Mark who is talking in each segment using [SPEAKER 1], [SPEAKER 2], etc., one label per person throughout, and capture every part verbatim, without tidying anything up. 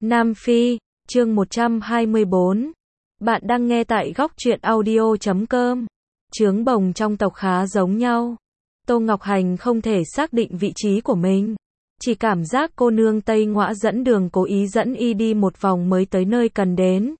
[SPEAKER 1] Nam Phi, chương một trăm hai mươi bốn. Bạn đang nghe tại góc truyện audio chấm com. Trướng bồng trong tộc khá giống nhau. Tô Ngọc Hành không thể xác định vị trí của mình. Chỉ cảm giác cô nương Tây Ngõa dẫn đường cố ý dẫn y đi một vòng mới tới nơi cần đến.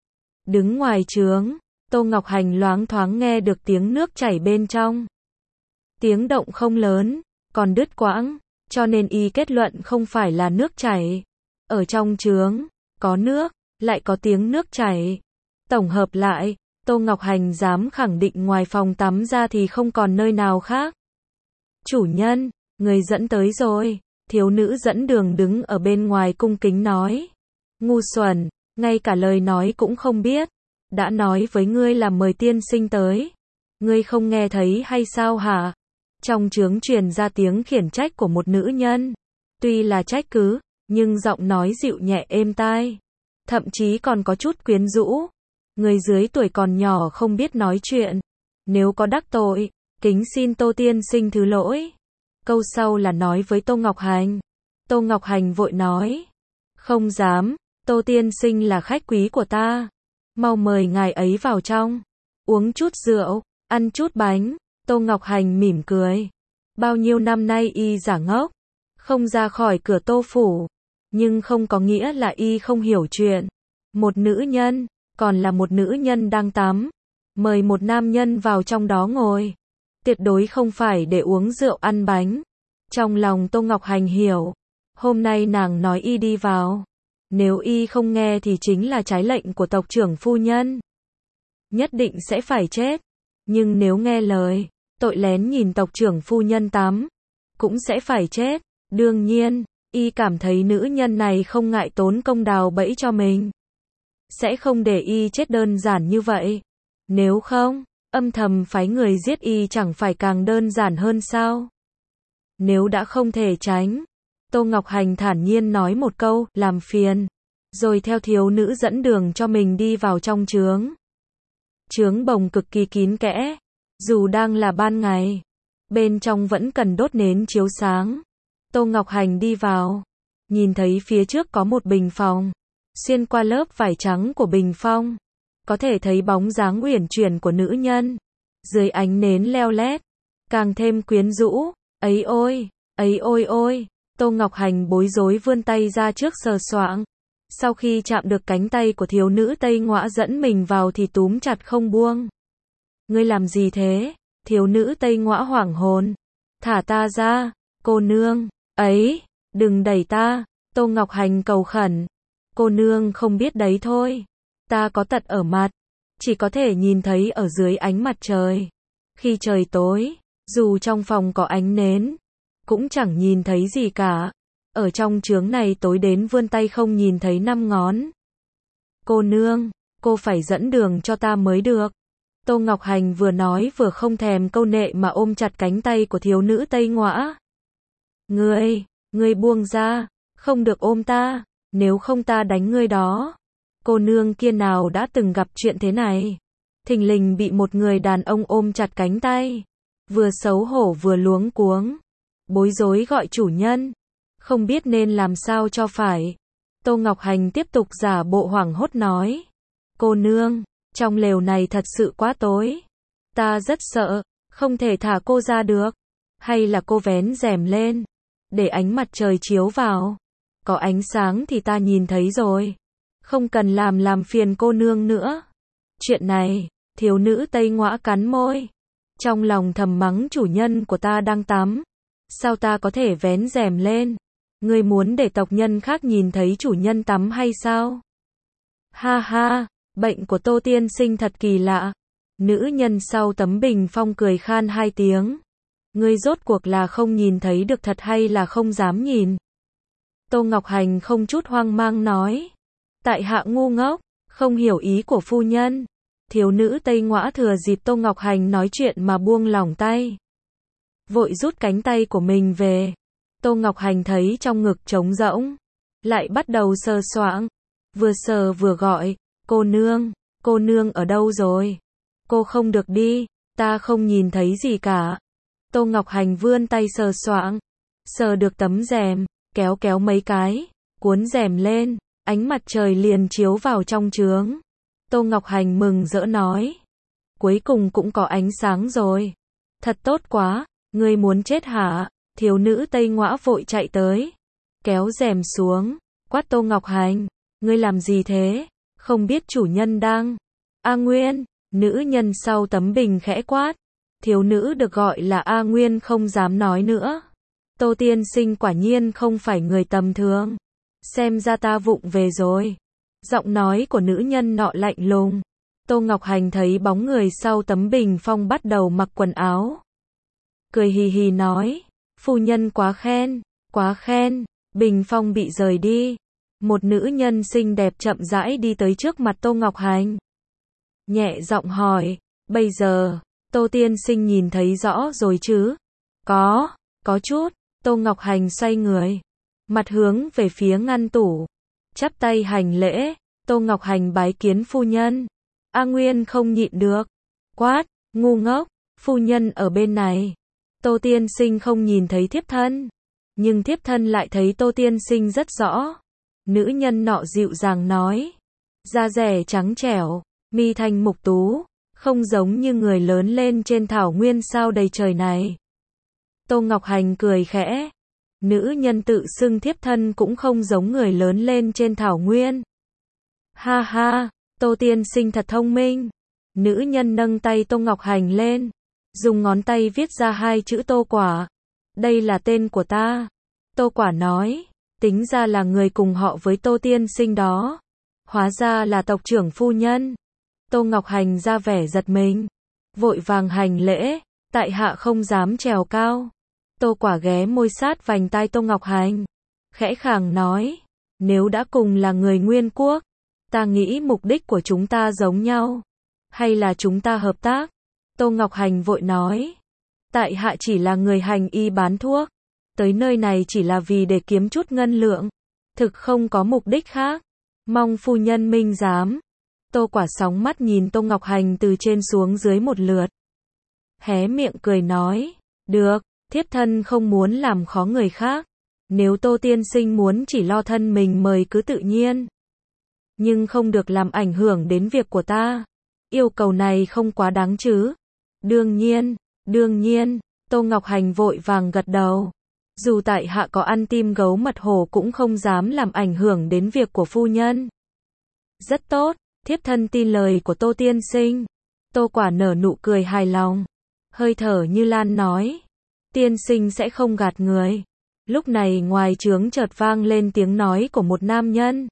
[SPEAKER 1] Đứng ngoài trướng, Tô Ngọc Hành loáng thoáng nghe được tiếng nước chảy bên trong. Tiếng động không lớn, còn đứt quãng, cho nên y kết luận không phải là nước chảy. Ở trong trướng, có nước, lại có tiếng nước chảy. Tổng hợp lại, Tô Ngọc Hành dám khẳng định ngoài phòng tắm ra thì không còn nơi nào khác. Chủ nhân, người dẫn tới rồi. Thiếu nữ dẫn đường đứng ở bên ngoài cung kính nói. Ngu xuẩn, ngay cả lời nói cũng không biết. Đã nói với ngươi là mời tiên sinh tới. Ngươi không nghe thấy hay sao hả? Trong trướng truyền ra tiếng khiển trách của một nữ nhân. Tuy là trách cứ, nhưng giọng nói dịu nhẹ êm tai. Thậm chí còn có chút quyến rũ. Người dưới tuổi còn nhỏ không biết nói chuyện. Nếu có đắc tội, kính xin Tô tiên sinh thứ lỗi. Câu sau là nói với Tô Ngọc Hành. Tô Ngọc Hành vội nói. Không dám, Tô tiên sinh là khách quý của ta. Mau mời ngài ấy vào trong. Uống chút rượu, ăn chút bánh. Tô Ngọc Hành mỉm cười. Bao nhiêu năm nay y giả ngốc. Không ra khỏi cửa Tô phủ. Nhưng không có nghĩa là y không hiểu chuyện. Một nữ nhân, còn là một nữ nhân đang tắm. Mời một nam nhân vào trong đó ngồi. Tuyệt đối không phải để uống rượu ăn bánh. Trong lòng Tô Ngọc Hành hiểu. Hôm nay nàng nói y đi vào. Nếu y không nghe thì chính là trái lệnh của tộc trưởng phu nhân. Nhất định sẽ phải chết. Nhưng nếu nghe lời, tội lén nhìn tộc trưởng phu nhân tắm, cũng sẽ phải chết. Đương nhiên, y cảm thấy nữ nhân này không ngại tốn công đào bẫy cho mình. Sẽ không để y chết đơn giản như vậy. Nếu không, âm thầm phái người giết y chẳng phải càng đơn giản hơn sao? Nếu đã không thể tránh, Tô Ngọc Hành thản nhiên nói một câu, làm phiền. Rồi theo thiếu nữ dẫn đường cho mình đi vào trong trướng. Trướng bồng cực kỳ kín kẽ. Dù đang là ban ngày, bên trong vẫn cần đốt nến chiếu sáng. Tô Ngọc Hành đi vào, nhìn thấy phía trước có một bình phong. Xuyên qua lớp vải trắng của bình phong, có thể thấy bóng dáng uyển chuyển của nữ nhân. Dưới ánh nến leo lét, càng thêm quyến rũ. Ấy ôi, ấy ôi ôi, Tô Ngọc Hành bối rối vươn tay ra trước sờ soạng. Sau khi chạm được cánh tay của thiếu nữ Tây Ngõa dẫn mình vào thì túm chặt không buông. Ngươi làm gì thế? Thiếu nữ Tây Ngõa hoảng hồn. Thả ta ra, cô nương. Ấy, đừng đẩy ta. Tô Ngọc Hành cầu khẩn. Cô nương không biết đấy thôi. Ta có tật ở mặt. Chỉ có thể nhìn thấy ở dưới ánh mặt trời. Khi trời tối, dù trong phòng có ánh nến, cũng chẳng nhìn thấy gì cả. Ở trong trướng này tối đến vươn tay không nhìn thấy năm ngón. Cô nương, cô phải dẫn đường cho ta mới được. Tô Ngọc Hành vừa nói vừa không thèm câu nệ mà ôm chặt cánh tay của thiếu nữ Tây Ngõa. Ngươi, ngươi buông ra, không được ôm ta, nếu không ta đánh ngươi đó. Cô nương kia nào đã từng gặp chuyện thế này. Thình lình bị một người đàn ông ôm chặt cánh tay. Vừa xấu hổ vừa luống cuống. Bối rối gọi chủ nhân. Không biết nên làm sao cho phải. Tô Ngọc Hành tiếp tục giả bộ hoảng hốt nói. Cô nương, trong lều này thật sự quá tối. Ta rất sợ, không thể thả cô ra được. Hay là cô vén rèm lên, để ánh mặt trời chiếu vào. Có ánh sáng thì ta nhìn thấy rồi. Không cần làm làm phiền cô nương nữa. Chuyện này, thiếu nữ Tây Ngõa cắn môi. Trong lòng thầm mắng chủ nhân của ta đang tắm. Sao ta có thể vén rèm lên? Ngươi muốn để tộc nhân khác nhìn thấy chủ nhân tắm hay sao? Ha ha, bệnh của Tô tiên sinh thật kỳ lạ. Nữ nhân sau tấm bình phong cười khan hai tiếng. Ngươi rốt cuộc là không nhìn thấy được thật hay là không dám nhìn? Tô Ngọc Hành không chút hoang mang nói. Tại hạ ngu ngốc, không hiểu ý của phu nhân. Thiếu nữ Tây Ngõa thừa dịp Tô Ngọc Hành nói chuyện mà buông lỏng tay. Vội rút cánh tay của mình về. Tô Ngọc Hành thấy trong ngực trống rỗng. Lại bắt đầu sờ soạng. Vừa sờ vừa gọi. Cô nương, cô nương ở đâu rồi? Cô không được đi, ta không nhìn thấy gì cả. Tô Ngọc Hành vươn tay sờ soạng. Sờ được tấm rèm, kéo kéo mấy cái, cuốn rèm lên. ánh mặt trời liền chiếu vào trong trướng. Tô Ngọc Hành mừng rỡ nói. Cuối cùng cũng có ánh sáng rồi. Thật tốt quá, ngươi muốn chết hả? Thiếu nữ Tây Ngõa vội chạy tới. Kéo rèm xuống, quát Tô Ngọc Hành. Ngươi làm gì thế? Không biết chủ nhân đang. A Nguyên, nữ nhân sau tấm bình khẽ quát. Thiếu nữ được gọi là A Nguyên không dám nói nữa. Tô tiên sinh quả nhiên không phải người tầm thường. Xem ra ta vụng về rồi. Giọng nói của nữ nhân nọ lạnh lùng. Tô Ngọc Hành thấy bóng người sau tấm bình phong bắt đầu mặc quần áo. Cười hì hì nói. Phu nhân quá khen, quá khen. Bình phong bị rời đi. Một nữ nhân xinh đẹp chậm rãi đi tới trước mặt Tô Ngọc Hành. Nhẹ giọng hỏi. Bây giờ, Tô tiên sinh nhìn thấy rõ rồi chứ? Có, có chút. Tô Ngọc Hành xoay người. Mặt hướng về phía ngăn tủ. Chắp tay hành lễ. Tô Ngọc Hành bái kiến phu nhân. A Nguyên không nhịn được. Quát, ngu ngốc, phu nhân ở bên này. Tô tiên sinh không nhìn thấy thiếp thân. Nhưng thiếp thân lại thấy Tô tiên sinh rất rõ. Nữ nhân nọ dịu dàng nói. Da rẻ trắng trẻo, mi thanh mục tú. Không giống như người lớn lên trên thảo nguyên sao đầy trời này. Tô Ngọc Hành cười khẽ. Nữ nhân tự xưng thiếp thân cũng không giống người lớn lên trên thảo nguyên. Ha ha, Tô tiên sinh thật thông minh. Nữ nhân nâng tay Tô Ngọc Hành lên. Dùng ngón tay viết ra hai chữ Tô Quả. Đây là tên của ta. Tô Quả nói. Tính ra là người cùng họ với Tô tiên sinh đó. Hóa ra là tộc trưởng phu nhân. Tô Ngọc Hành ra vẻ giật mình. Vội vàng hành lễ. Tại hạ không dám trèo cao. Tô Quả ghé môi sát vành tai Tô Ngọc Hành. Khẽ khàng nói. Nếu đã cùng là người Nguyên Quốc. Ta nghĩ mục đích của chúng ta giống nhau. Hay là chúng ta hợp tác? Tô Ngọc Hành vội nói. Tại hạ chỉ là người hành y bán thuốc. Tới nơi này chỉ là vì để kiếm chút ngân lượng. Thực không có mục đích khác. Mong phu nhân minh giám. Tô Quả sóng mắt nhìn Tô Ngọc Hành từ trên xuống dưới một lượt. Hé miệng cười nói. Được, thiếp thân không muốn làm khó người khác. Nếu Tô tiên sinh muốn chỉ lo thân mình mời cứ tự nhiên. Nhưng không được làm ảnh hưởng đến việc của ta. Yêu cầu này không quá đáng chứ? Đương nhiên, đương nhiên. Tô Ngọc Hành vội vàng gật đầu. Dù tại hạ có ăn tim gấu mật hổ cũng không dám làm ảnh hưởng đến việc của phu nhân. Rất tốt, thiếp thân tin lời của Tô tiên sinh. Tô Quả nở nụ cười hài lòng. Hơi thở như lan nói. Tiên sinh sẽ không gạt người. Lúc này ngoài trướng chợt vang lên tiếng nói của một nam nhân.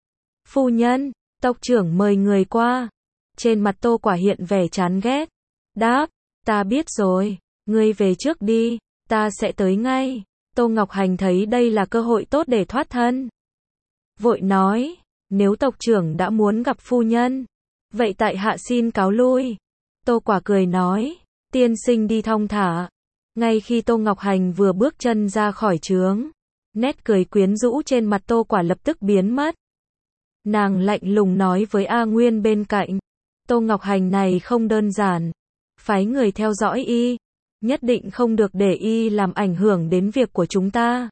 [SPEAKER 1] Phu nhân, tộc trưởng mời người qua. Trên mặt Tô Quả hiện vẻ chán ghét. Đáp, ta biết rồi, ngươi về trước đi, ta sẽ tới ngay. Tô Ngọc Hành thấy đây là cơ hội tốt để thoát thân. Vội nói, nếu tộc trưởng đã muốn gặp phu nhân, vậy tại hạ xin cáo lui. Tô Quả cười nói, tiên sinh đi thong thả. Ngay khi Tô Ngọc Hành vừa bước chân ra khỏi trướng, nét cười quyến rũ trên mặt Tô Quả lập tức biến mất. Nàng lạnh lùng nói với A Nguyên bên cạnh, Tô Ngọc Hành này không đơn giản, phái người theo dõi y, nhất định không được để y làm ảnh hưởng đến việc của chúng ta.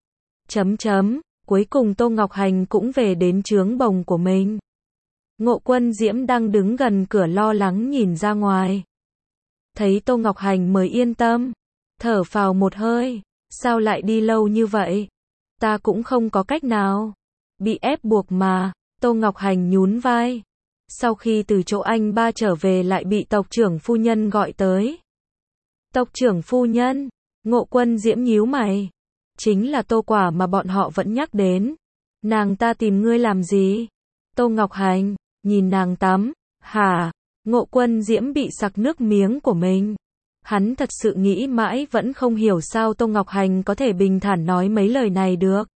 [SPEAKER 1] Chấm chấm, cuối cùng Tô Ngọc Hành cũng về đến trướng bồng của mình. Ngộ Quân Diễm đang đứng gần cửa lo lắng nhìn ra ngoài. Thấy Tô Ngọc Hành mới yên tâm, thở phào một hơi, sao lại đi lâu như vậy? Ta cũng không có cách nào, bị ép buộc mà. Tô Ngọc Hành nhún vai. Sau khi từ chỗ anh ba trở về lại bị tộc trưởng phu nhân gọi tới. Tộc trưởng phu nhân? Ngộ Quân Diễm nhíu mày. Chính là Tô Quả mà bọn họ vẫn nhắc đến. Nàng ta tìm ngươi làm gì? Tô Ngọc Hành, nhìn nàng tắm. Hả? Ngộ Quân Diễm bị sặc nước miếng của mình. Hắn thật sự nghĩ mãi vẫn không hiểu sao Tô Ngọc Hành có thể bình thản nói mấy lời này được.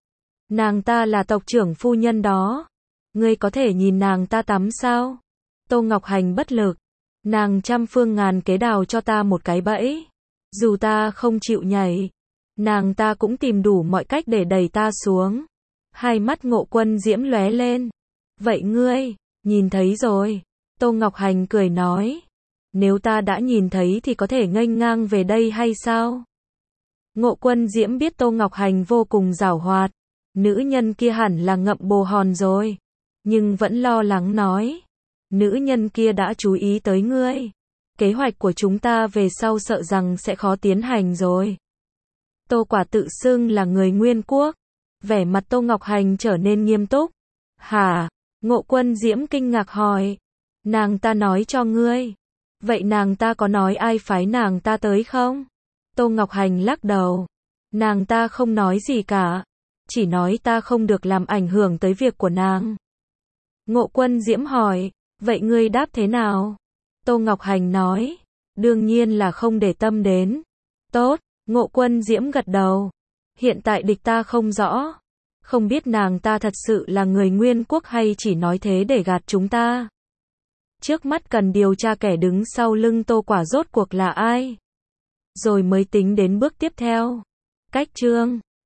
[SPEAKER 1] Nàng ta là tộc trưởng phu nhân đó. Ngươi có thể nhìn nàng ta tắm sao? Tô Ngọc Hành bất lực. Nàng trăm phương ngàn kế đào cho ta một cái bẫy. Dù ta không chịu nhảy, nàng ta cũng tìm đủ mọi cách để đẩy ta xuống. Hai mắt Ngộ Quân Diễm lóe lên. Vậy ngươi, nhìn thấy rồi. Tô Ngọc Hành cười nói. Nếu ta đã nhìn thấy thì có thể nghênh ngang về đây hay sao? Ngộ Quân Diễm biết Tô Ngọc Hành vô cùng giảo hoạt. Nữ nhân kia hẳn là ngậm bồ hòn rồi. Nhưng vẫn lo lắng nói. Nữ nhân kia đã chú ý tới ngươi. Kế hoạch của chúng ta về sau sợ rằng sẽ khó tiến hành rồi. Tô Quả tự xưng là người Nguyên Quốc. Vẻ mặt Tô Ngọc Hành trở nên nghiêm túc. Hả? Ngộ Quân Diễm kinh ngạc hỏi. Nàng ta nói cho ngươi. Vậy nàng ta có nói ai phái nàng ta tới không? Tô Ngọc Hành lắc đầu. Nàng ta không nói gì cả. Chỉ nói ta không được làm ảnh hưởng tới việc của nàng. Ngộ Quân Diễm hỏi. Vậy ngươi đáp thế nào? Tô Ngọc Hành nói. Đương nhiên là không để tâm đến. Tốt. Ngộ Quân Diễm gật đầu. Hiện tại địch ta không rõ. Không biết nàng ta thật sự là người Nguyên Quốc hay chỉ nói thế để gạt chúng ta. Trước mắt cần điều tra kẻ đứng sau lưng Tô Quả rốt cuộc là ai. Rồi mới tính đến bước tiếp theo. Cách chương